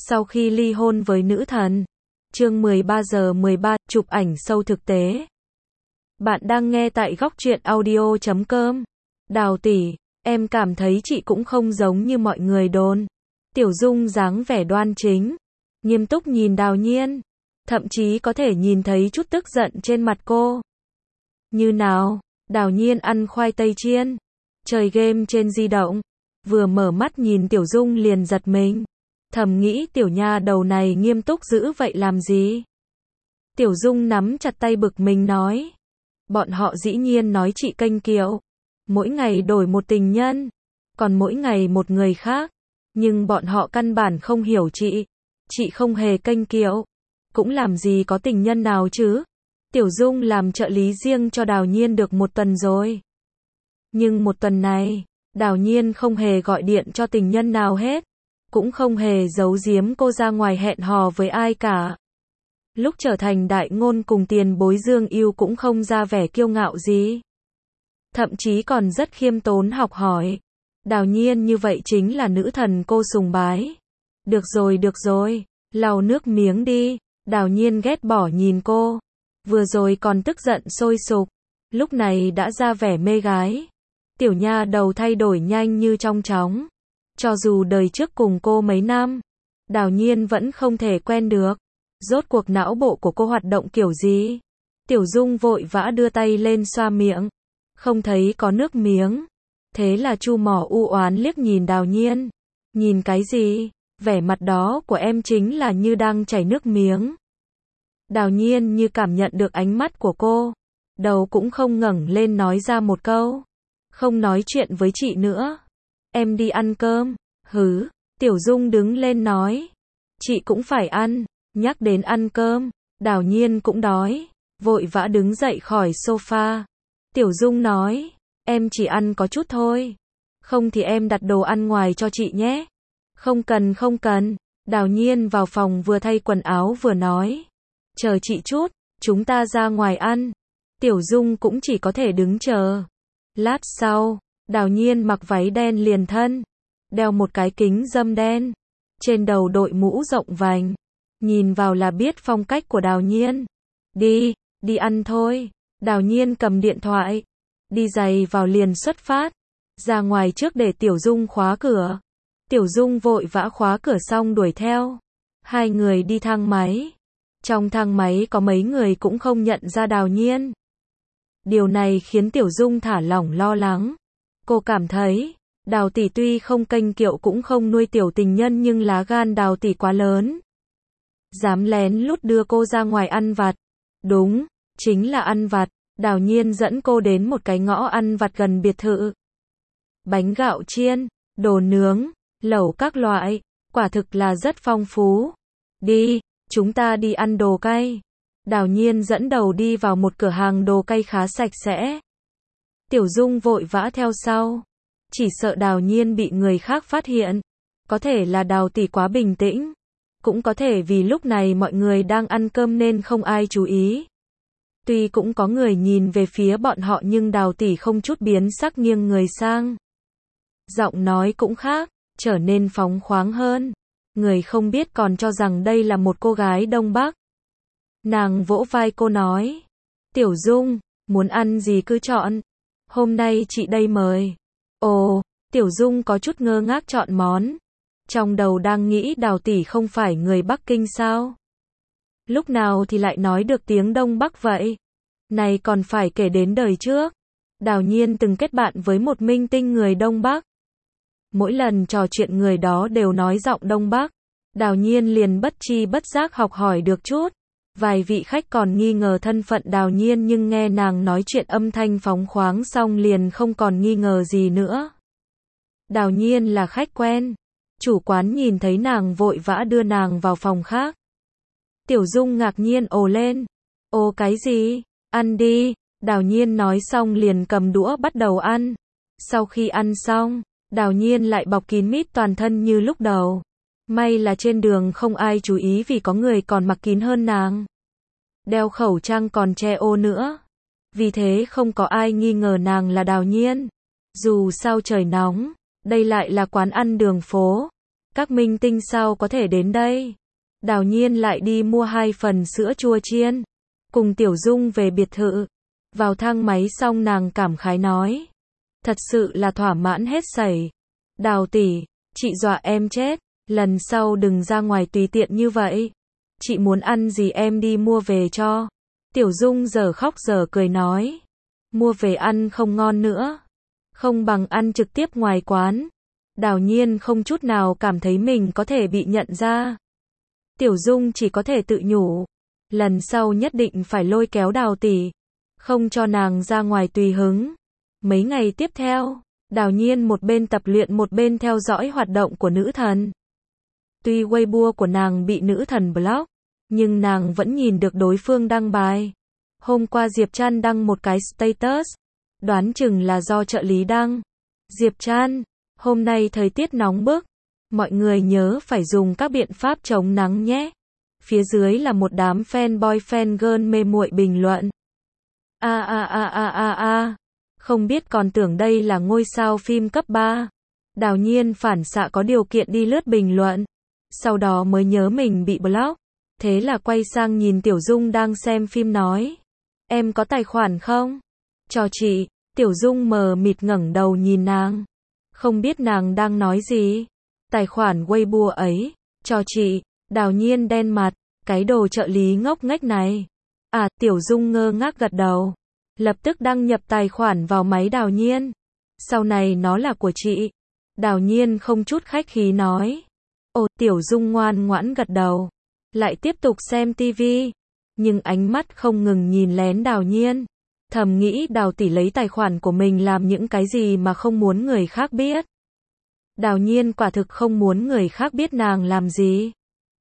Sau khi ly hôn với nữ thần. Chương 13:13, chụp ảnh sâu thực tế. Bạn đang nghe tại góc truyện audio.com. Đào tỷ, em cảm thấy chị cũng không giống như mọi người đồn. Tiểu Dung dáng vẻ đoan chính, nghiêm túc nhìn Đào Nhiên, thậm chí có thể nhìn thấy chút tức giận trên mặt cô. Như nào? Đào Nhiên ăn khoai tây chiên, chơi game trên di động, vừa mở mắt nhìn Tiểu Dung liền giật mình. Thầm nghĩ tiểu nha đầu này nghiêm túc dữ vậy làm gì? Tiểu Dung nắm chặt tay bực mình nói. Bọn họ dĩ nhiên nói chị kênh kiệu. Mỗi ngày đổi một tình nhân, còn mỗi ngày một người khác. Nhưng bọn họ căn bản không hiểu chị. Chị không hề kênh kiệu. Cũng làm gì có tình nhân nào chứ? Tiểu Dung làm trợ lý riêng cho Đào Nhiên được một tuần rồi. Nhưng một tuần này, Đào Nhiên không hề gọi điện cho tình nhân nào hết. Cũng không hề giấu giếm cô ra ngoài hẹn hò với ai cả. Lúc trở thành đại ngôn cùng tiền bối Dương Yêu cũng không ra vẻ kiêu ngạo gì. Thậm chí còn rất khiêm tốn học hỏi. Đào Nhiên như vậy chính là nữ thần cô sùng bái. Được rồi, lau nước miếng đi. Đào Nhiên ghét bỏ nhìn cô. Vừa rồi còn tức giận sôi sục. Lúc này đã ra vẻ mê gái. Tiểu nha đầu thay đổi nhanh như trong chóng. Cho dù đời trước cùng cô mấy năm, Đào Nhiên vẫn không thể quen được. Rốt cuộc não bộ của cô hoạt động kiểu gì? Tiểu Dung vội vã đưa tay lên xoa miệng. Không thấy có nước miếng. Thế là chu mỏ u oán liếc nhìn Đào Nhiên. Nhìn cái gì? Vẻ mặt đó của em chính là như đang chảy nước miếng. Đào Nhiên như cảm nhận được ánh mắt của cô. Đầu cũng không ngẩng lên nói ra một câu. Không nói chuyện với chị nữa. Em đi ăn cơm. Hứ, Tiểu Dung đứng lên nói. Chị cũng phải ăn. Nhắc đến ăn cơm, Đào Nhiên cũng đói. Vội vã đứng dậy khỏi sofa. Tiểu Dung nói. Em chỉ ăn có chút thôi. Không thì em đặt đồ ăn ngoài cho chị nhé. Không cần. Đào Nhiên vào phòng vừa thay quần áo vừa nói. Chờ chị chút, chúng ta ra ngoài ăn. Tiểu Dung cũng chỉ có thể đứng chờ. Lát sau, Đào Nhiên mặc váy đen liền thân, đeo một cái kính râm đen, trên đầu đội mũ rộng vành, nhìn vào là biết phong cách của Đào Nhiên. Đi ăn thôi. Đào Nhiên cầm điện thoại, đi giày vào liền xuất phát, ra ngoài trước để Tiểu Dung khóa cửa. Tiểu Dung vội vã khóa cửa xong đuổi theo. Hai người đi thang máy. Trong thang máy có mấy người cũng không nhận ra Đào Nhiên. Điều này khiến Tiểu Dung thả lỏng lo lắng. Cô cảm thấy, Đào tỷ tuy không kênh kiệu cũng không nuôi tiểu tình nhân nhưng lá gan Đào tỷ quá lớn. Dám lén lút đưa cô ra ngoài ăn vặt. Đúng, chính là ăn vặt. Đào Nhiên dẫn cô đến một cái ngõ ăn vặt gần biệt thự. Bánh gạo chiên, đồ nướng, lẩu các loại, quả thực là rất phong phú. Đi, chúng ta đi ăn đồ cay. Đào Nhiên dẫn đầu đi vào một cửa hàng đồ cay khá sạch sẽ. Tiểu Dung vội vã theo sau. Chỉ sợ Đào Nhiên bị người khác phát hiện. Có thể là Đào tỷ quá bình tĩnh. Cũng có thể vì lúc này mọi người đang ăn cơm nên không ai chú ý. Tuy cũng có người nhìn về phía bọn họ nhưng Đào tỷ không chút biến sắc nghiêng người sang. Giọng nói cũng khác, trở nên phóng khoáng hơn. Người không biết còn cho rằng đây là một cô gái Đông Bắc. Nàng vỗ vai cô nói. Tiểu Dung, muốn ăn gì cứ chọn. Hôm nay chị đây mời. Ồ, Tiểu Dung có chút ngơ ngác chọn món. Trong đầu đang nghĩ Đào tỷ không phải người Bắc Kinh sao? Lúc nào thì lại nói được tiếng Đông Bắc vậy? Này còn phải kể đến đời trước. Đào Nhiên từng kết bạn với một minh tinh người Đông Bắc. Mỗi lần trò chuyện người đó đều nói giọng Đông Bắc. Đào Nhiên liền bất tri bất giác học hỏi được chút. Vài vị khách còn nghi ngờ thân phận Đào Nhiên nhưng nghe nàng nói chuyện âm thanh phóng khoáng xong liền không còn nghi ngờ gì nữa. Đào Nhiên là khách quen. Chủ quán nhìn thấy nàng vội vã đưa nàng vào phòng khác. Tiểu Dung ngạc nhiên ồ lên. Ồ cái gì? Ăn đi. Đào Nhiên nói xong liền cầm đũa bắt đầu ăn. Sau khi ăn xong, Đào Nhiên lại bọc kín mít toàn thân như lúc đầu. May là trên đường không ai chú ý vì có người còn mặc kín hơn nàng. Đeo khẩu trang còn che ô nữa. Vì thế không có ai nghi ngờ nàng là Đào Nhiên. Dù sao trời nóng, đây lại là quán ăn đường phố. Các minh tinh sao có thể đến đây? Đào Nhiên lại đi mua 2 phần sữa chua chiên. Cùng Tiểu Dung về biệt thự. Vào thang máy xong nàng cảm khái nói. Thật sự là thỏa mãn hết sảy. Đào tỷ, chị dọa em chết. Lần sau đừng ra ngoài tùy tiện như vậy. Chị muốn ăn gì em đi mua về cho. Tiểu Dung giờ khóc giờ cười nói. Mua về ăn không ngon nữa. Không bằng ăn trực tiếp ngoài quán. Đào Nhiên không chút nào cảm thấy mình có thể bị nhận ra. Tiểu Dung chỉ có thể tự nhủ. Lần sau nhất định phải lôi kéo Đào tỷ. Không cho nàng ra ngoài tùy hứng. Mấy ngày tiếp theo, Đào Nhiên một bên tập luyện một bên theo dõi hoạt động của nữ thần. Tuy Weibo của nàng bị nữ thần block, nhưng nàng vẫn nhìn được đối phương đăng bài. Hôm qua Diệp Trăn đăng một cái status, đoán chừng là do trợ lý đăng. Diệp Trăn, hôm nay thời tiết nóng bức, mọi người nhớ phải dùng các biện pháp chống nắng nhé. Phía dưới là một đám fanboy fangirl mê muội bình luận. Không biết còn tưởng đây là ngôi sao phim cấp 3. Đào Nhiên phản xạ có điều kiện đi lướt bình luận. Sau đó mới nhớ mình bị block. Thế là quay sang nhìn Tiểu Dung đang xem phim nói. Em có tài khoản không? Cho chị. Tiểu Dung mờ mịt ngẩng đầu nhìn nàng. Không biết nàng đang nói gì. Tài khoản Weibo ấy. Cho chị. Đào Nhiên đen mặt. Cái đồ trợ lý ngốc nghếch này. Tiểu Dung ngơ ngác gật đầu. Lập tức đăng nhập tài khoản vào máy Đào Nhiên. Sau này nó là của chị. Đào Nhiên không chút khách khí nói. Tiểu Dung ngoan ngoãn gật đầu. Lại tiếp tục xem tivi. Nhưng ánh mắt không ngừng nhìn lén Đào Nhiên. Thầm nghĩ Đào tỷ lấy tài khoản của mình làm những cái gì mà không muốn người khác biết. Đào Nhiên quả thực không muốn người khác biết nàng làm gì.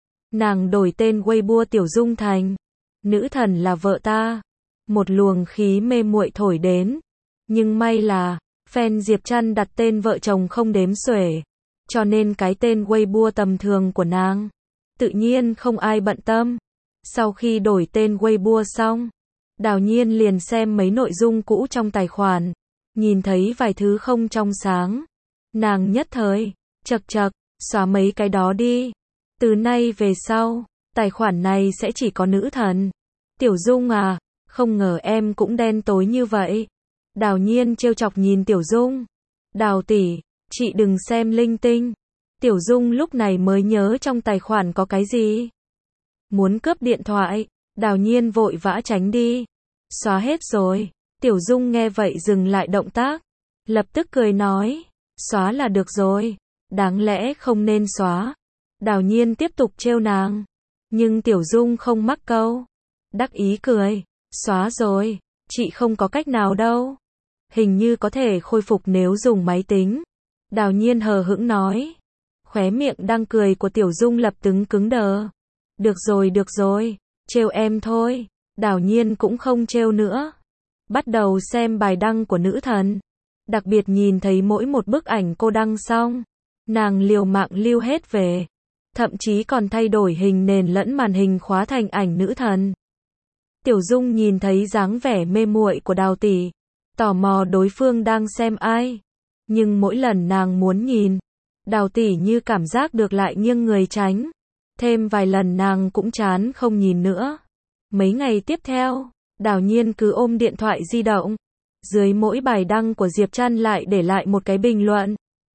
Nàng đổi tên Weibo Tiểu Dung thành nữ thần là vợ ta. Một luồng khí mê muội thổi đến. Nhưng may là fan Diệp Trăn đặt tên vợ chồng không đếm xuể. Cho nên cái tên Weibo tầm thường của nàng tự nhiên không ai bận tâm. Sau khi đổi tên Weibo xong, Đào Nhiên liền xem mấy nội dung cũ trong tài khoản. Nhìn thấy vài thứ không trong sáng. Nàng nhất thời chật, xóa mấy cái đó đi. Từ nay về sau, tài khoản này sẽ chỉ có nữ thần. Tiểu Dung à, không ngờ em cũng đen tối như vậy. Đào Nhiên trêu chọc nhìn Tiểu Dung. Đào tỷ, chị đừng xem linh tinh. Tiểu Dung lúc này mới nhớ trong tài khoản có cái gì. Muốn cướp điện thoại, Đào Nhiên vội vã tránh đi. Xóa hết rồi. Tiểu Dung nghe vậy dừng lại động tác. Lập tức cười nói, xóa là được rồi. Đáng lẽ không nên xóa. Đào Nhiên tiếp tục trêu nàng. Nhưng Tiểu Dung không mắc câu. Đắc ý cười, xóa rồi, chị không có cách nào đâu. Hình như có thể khôi phục nếu dùng máy tính. Đào Nhiên hờ hững nói. Khóe miệng đang cười của Tiểu Dung lập tức cứng đờ. Được rồi, trêu em thôi. Đào Nhiên cũng không trêu nữa. Bắt đầu xem bài đăng của nữ thần. Đặc biệt nhìn thấy mỗi một bức ảnh cô đăng xong, nàng liều mạng lưu hết về. Thậm chí còn thay đổi hình nền lẫn màn hình khóa thành ảnh nữ thần. Tiểu Dung nhìn thấy dáng vẻ mê muội của Đào tỷ, tò mò đối phương đang xem ai. Nhưng mỗi lần nàng muốn nhìn, Đào tỷ như cảm giác được lại nghiêng người tránh. Thêm vài lần nàng cũng chán không nhìn nữa. Mấy ngày tiếp theo, Đào Nhiên cứ ôm điện thoại di động. Dưới mỗi bài đăng của Diệp Trăn lại để lại một cái bình luận.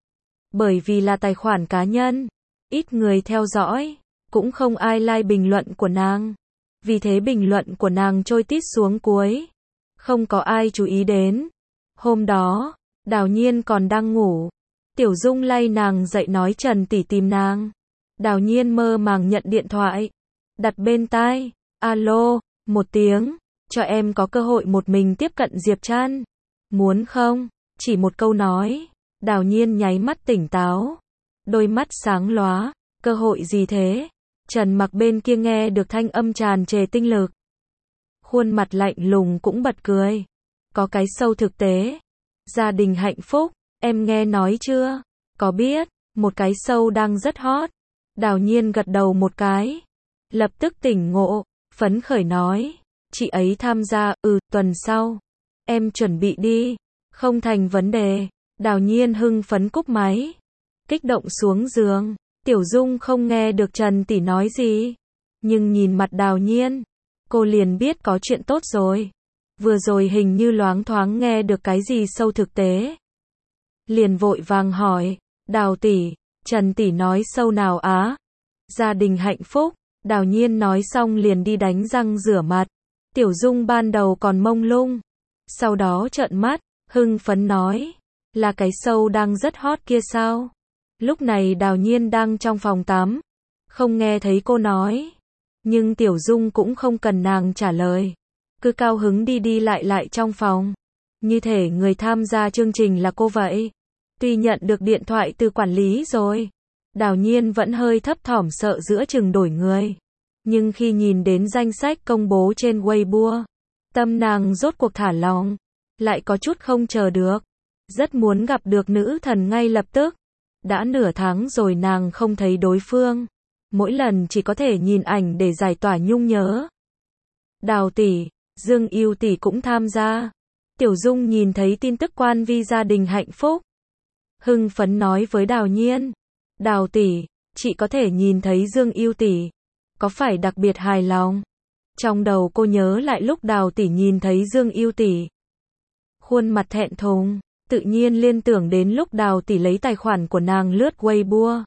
Bởi vì là tài khoản cá nhân, ít người theo dõi, cũng không ai like bình luận của nàng. Vì thế bình luận của nàng trôi tít xuống cuối. Không có ai chú ý đến. Hôm đó, Đào Nhiên còn đang ngủ. Tiểu Dung lay nàng dậy nói Trần tỷ tìm nàng. Đào Nhiên mơ màng nhận điện thoại. Đặt bên tai. Alo, một tiếng. Cho em có cơ hội một mình tiếp cận Diệp Trăn. Muốn không? Chỉ một câu nói. Đào Nhiên nháy mắt tỉnh táo. Đôi mắt sáng lóa. Cơ hội gì thế? Trần Mặc bên kia nghe được thanh âm tràn trề tinh lực. Khuôn mặt lạnh lùng cũng bật cười. Có cái show thực tế. Gia đình hạnh phúc. Em nghe nói chưa? Có biết. Một cái show đang rất hot. Đào Nhiên gật đầu một cái. Lập tức tỉnh ngộ. Phấn khởi nói. Chị ấy tham gia, tuần sau. Em chuẩn bị đi. Không thành vấn đề. Đào Nhiên hưng phấn cúp máy. Kích động xuống giường. Tiểu Dung không nghe được Trần tỷ nói gì, nhưng nhìn mặt Đào Nhiên, cô liền biết có chuyện tốt rồi. Vừa rồi hình như loáng thoáng nghe được cái gì sâu thực tế. Liền vội vàng hỏi, Đào tỷ, Trần tỷ nói sâu nào á? Gia đình hạnh phúc. Đào Nhiên nói xong liền đi đánh răng rửa mặt. Tiểu Dung ban đầu còn mông lung, sau đó trợn mắt, hưng phấn nói, là cái sâu đang rất hot kia sao? Lúc này Đào Nhiên đang trong phòng tắm, không nghe thấy cô nói, nhưng Tiểu Dung cũng không cần nàng trả lời, cứ cao hứng đi đi lại lại trong phòng, như thể người tham gia chương trình là cô vậy. Tuy nhận được điện thoại từ quản lý rồi, Đào Nhiên vẫn hơi thấp thỏm sợ giữa chừng đổi người. Nhưng khi nhìn đến danh sách công bố trên Weibo, tâm nàng rốt cuộc thả lỏng, lại có chút không chờ được. Rất muốn gặp được nữ thần ngay lập tức. Đã nửa tháng rồi nàng không thấy đối phương. Mỗi lần chỉ có thể nhìn ảnh để giải tỏa nhung nhớ. Đào tỷ, Dương Yêu tỷ cũng tham gia. Tiểu Dung nhìn thấy tin tức quan vi gia đình hạnh phúc, hưng phấn nói với Đào Nhiên, Đào tỷ, chị có thể nhìn thấy Dương Yêu tỷ, có phải đặc biệt hài lòng? Trong đầu cô nhớ lại lúc Đào tỷ nhìn thấy Dương Yêu tỷ, khuôn mặt thẹn thùng, tự nhiên liên tưởng đến lúc Đào tỷ lấy tài khoản của nàng lướt Weibo.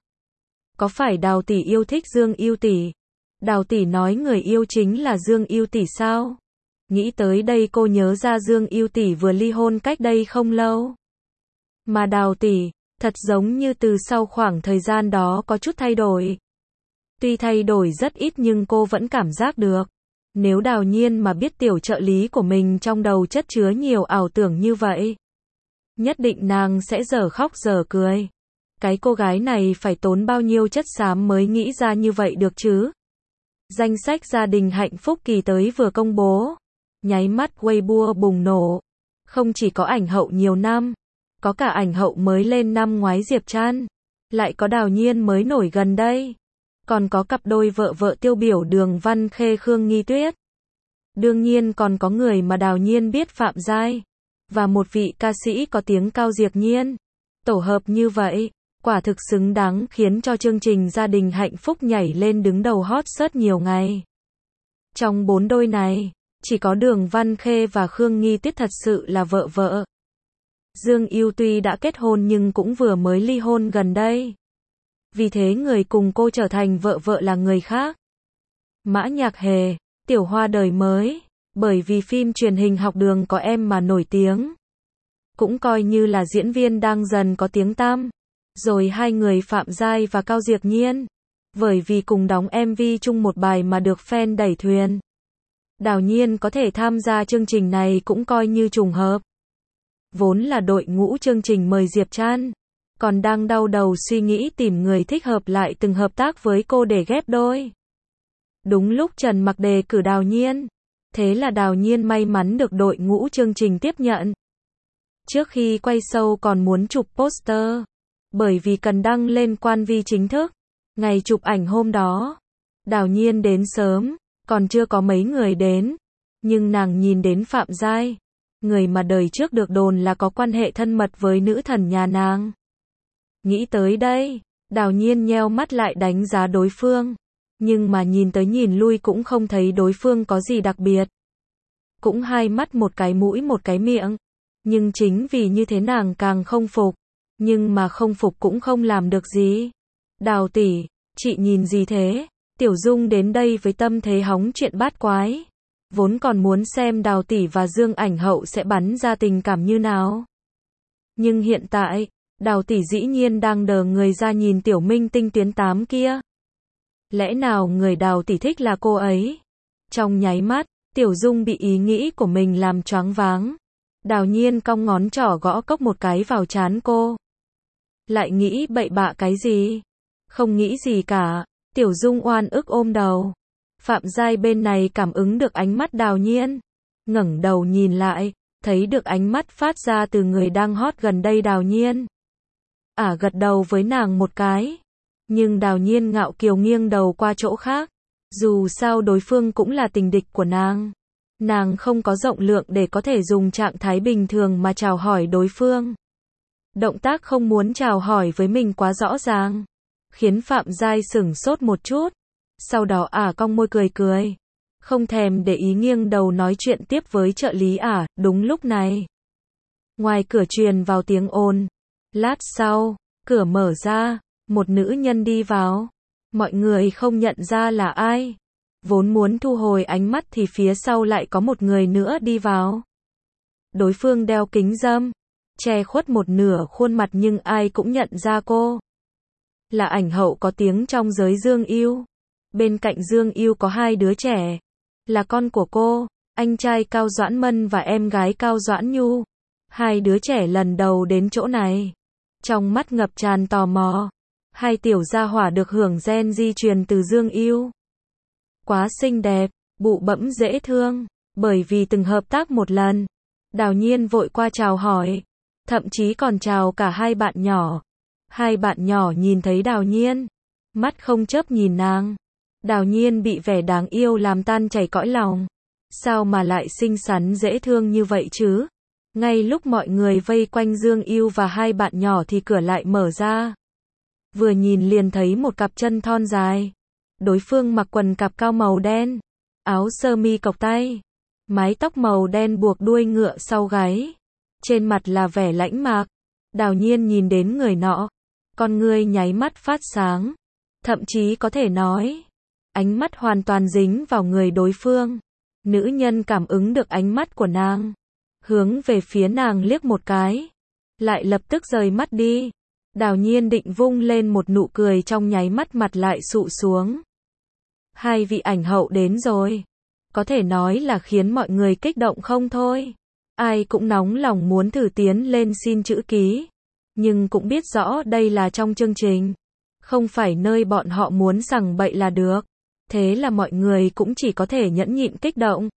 Có phải Đào tỷ yêu thích Dương Yêu tỷ? Đào tỷ nói người yêu chính là Dương Yêu tỷ sao? Nghĩ tới đây cô nhớ ra Dương Yêu tỷ vừa ly hôn cách đây không lâu. Mà Đào tỷ, thật giống như từ sau khoảng thời gian đó có chút thay đổi. Tuy thay đổi rất ít nhưng cô vẫn cảm giác được. Nếu Đào Nhiên mà biết tiểu trợ lý của mình trong đầu chất chứa nhiều ảo tưởng như vậy, nhất định nàng sẽ dở khóc dở cười. Cái cô gái này phải tốn bao nhiêu chất xám mới nghĩ ra như vậy được chứ? Danh sách gia đình hạnh phúc kỳ tới vừa công bố, nháy mắt Weibo bùng nổ. Không chỉ có ảnh hậu nhiều năm, có cả ảnh hậu mới lên năm ngoái Diệp Trăn, lại có Đào Nhiên mới nổi gần đây, còn có cặp đôi vợ vợ tiêu biểu Đường Văn Khê Khương Nghi Tuyết. Đương nhiên còn có người mà Đào Nhiên biết, Phạm Giai, và một vị ca sĩ có tiếng Cao Diệp Nhiên. Tổ hợp như vậy, quả thực xứng đáng khiến cho chương trình gia đình hạnh phúc nhảy lên đứng đầu hot search nhiều ngày. Trong 4 đôi này, chỉ có Đường Văn Khê và Khương Nghi Tuyết thật sự là vợ vợ. Dương Yêu tuy đã kết hôn nhưng cũng vừa mới ly hôn gần đây. Vì thế người cùng cô trở thành vợ vợ là người khác. Mã Nhạc Hề, Tiểu Hoa đời mới, bởi vì phim truyền hình Học Đường có em mà nổi tiếng. Cũng coi như là diễn viên đang dần có tiếng tăm. Rồi hai người Phạm Giai và Cao Diệp Nhiên, bởi vì cùng đóng MV chung một bài mà được fan đẩy thuyền. Đào Nhiên có thể tham gia chương trình này cũng coi như trùng hợp. Vốn là đội ngũ chương trình mời Diệp Trăn, còn đang đau đầu suy nghĩ tìm người thích hợp lại từng hợp tác với cô để ghép đôi. Đúng lúc Trần Mặc đề cử Đào Nhiên, thế là Đào Nhiên may mắn được đội ngũ chương trình tiếp nhận. Trước khi quay show còn muốn chụp poster, bởi vì cần đăng lên quan vi chính thức. Ngày chụp ảnh hôm đó, Đào Nhiên đến sớm, còn chưa có mấy người đến, nhưng nàng nhìn đến Phạm Giai, người mà đời trước được đồn là có quan hệ thân mật với nữ thần nhà nàng. Nghĩ tới đây, Đào Nhiên nheo mắt lại đánh giá đối phương, nhưng mà nhìn tới nhìn lui cũng không thấy đối phương có gì đặc biệt. Cũng hai mắt một cái mũi một cái miệng, nhưng chính vì như thế nàng càng không phục, nhưng mà không phục cũng không làm được gì. Đào tỷ, chị nhìn gì thế? Tiểu Dung đến đây với tâm thế hóng chuyện bát quái, vốn còn muốn xem Đào tỷ và Dương ảnh hậu sẽ bắn ra tình cảm như nào. Nhưng hiện tại, Đào tỷ dĩ nhiên đang đờ người ra nhìn tiểu minh tinh tuyến 8 kia. Lẽ nào người Đào tỷ thích là cô ấy? Trong nháy mắt, Tiểu Dung bị ý nghĩ của mình làm choáng váng. Đào Nhiên cong ngón trỏ gõ cốc một cái vào trán cô. Lại nghĩ bậy bạ cái gì? Không nghĩ gì cả. Tiểu Dung oan ức ôm đầu. Phạm Giai bên này cảm ứng được ánh mắt Đào Nhiên, ngẩng đầu nhìn lại, thấy được ánh mắt phát ra từ người đang hot gần đây Đào Nhiên. Gật đầu với nàng một cái. Nhưng Đào Nhiên ngạo kiều nghiêng đầu qua chỗ khác. Dù sao đối phương cũng là tình địch của nàng. Nàng không có rộng lượng để có thể dùng trạng thái bình thường mà chào hỏi đối phương. Động tác không muốn chào hỏi với mình quá rõ ràng. khiến Phạm Giai sửng sốt một chút. Sau đó cong môi cười cười. Không thèm để ý nghiêng đầu nói chuyện tiếp với trợ lý đúng lúc này. Ngoài cửa truyền vào tiếng ồn. Lát sau, cửa mở ra, một nữ nhân đi vào. Mọi người không nhận ra là ai. Vốn muốn thu hồi ánh mắt thì phía sau lại có một người nữa đi vào. Đối phương đeo kính râm, che khuất một nửa khuôn mặt nhưng ai cũng nhận ra cô. Là ảnh hậu có tiếng trong giới Dương Yêu. Bên cạnh Dương Yêu có hai đứa trẻ. Là con của cô, anh trai Cao Doãn Mân và em gái Cao Doãn Nhu. Hai đứa trẻ lần đầu đến chỗ này. Trong mắt ngập tràn tò mò. Hai tiểu gia hỏa được hưởng gen di truyền từ Dương Yêu. Quá xinh đẹp, bụ bẫm dễ thương. Bởi vì từng hợp tác một lần. Đào Nhiên vội qua chào hỏi. Thậm chí còn chào cả hai bạn nhỏ. Hai bạn nhỏ nhìn thấy Đào Nhiên. Mắt không chớp nhìn nàng. Đào Nhiên bị vẻ đáng yêu làm tan chảy cõi lòng. Sao mà lại xinh xắn dễ thương như vậy chứ? Ngay lúc mọi người vây quanh Dương Yêu và hai bạn nhỏ thì cửa lại mở ra. Vừa nhìn liền thấy một cặp chân thon dài. Đối phương mặc quần cạp cao màu đen, áo sơ mi cộc tay, mái tóc màu đen buộc đuôi ngựa sau gáy. Trên mặt là vẻ lãnh mạc. Đào Nhiên nhìn đến người nọ, con ngươi nháy mắt phát sáng. Thậm chí có thể nói, ánh mắt hoàn toàn dính vào người đối phương. Nữ nhân cảm ứng được ánh mắt của nàng, hướng về phía nàng liếc một cái, lại lập tức rời mắt đi. Đào Nhiên định vung lên một nụ cười trong nháy mắt mặt lại sụ xuống. Hai vị ảnh hậu đến rồi. Có thể nói là khiến mọi người kích động không thôi. Ai cũng nóng lòng muốn thử tiến lên xin chữ ký. Nhưng cũng biết rõ đây là trong chương trình. Không phải nơi bọn họ muốn sằng bậy là được. Thế là mọi người cũng chỉ có thể nhẫn nhịn kích động.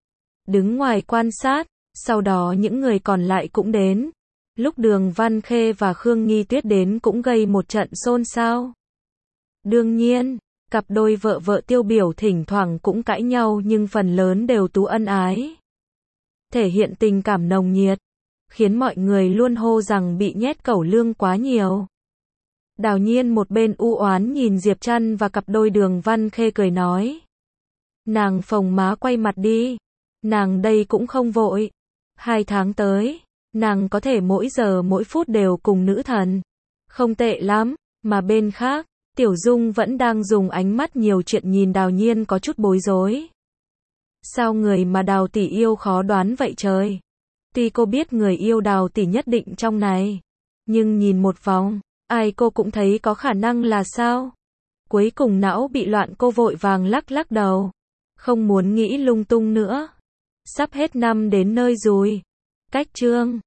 Đứng ngoài quan sát, sau đó những người còn lại cũng đến. Lúc Đường Văn Khê và Khương Nghi Tuyết đến cũng gây một trận xôn xao. Đương nhiên, cặp đôi vợ vợ tiêu biểu thỉnh thoảng cũng cãi nhau nhưng phần lớn đều tú ân ái. Thể hiện tình cảm nồng nhiệt, khiến mọi người luôn hô rằng bị nhét cẩu lương quá nhiều. Đào Nhiên một bên u oán nhìn Diệp Trăn và cặp đôi Đường Văn Khê cười nói. Nàng phồng má quay mặt đi. Nàng đây cũng không vội. 2 tháng tới, nàng có thể mỗi giờ mỗi phút đều cùng nữ thần. Không tệ lắm, mà bên khác, Tiểu Dung vẫn đang dùng ánh mắt nhiều chuyện nhìn Đào Nhiên có chút bối rối. Sao người mà Đào tỷ yêu khó đoán vậy trời? Tuy cô biết người yêu Đào tỷ nhất định trong này, nhưng nhìn một vòng, ai cô cũng thấy có khả năng là sao? Cuối cùng não bị loạn, cô vội vàng lắc lắc đầu. Không muốn nghĩ lung tung nữa. Sắp hết năm đến nơi rồi. Cách chương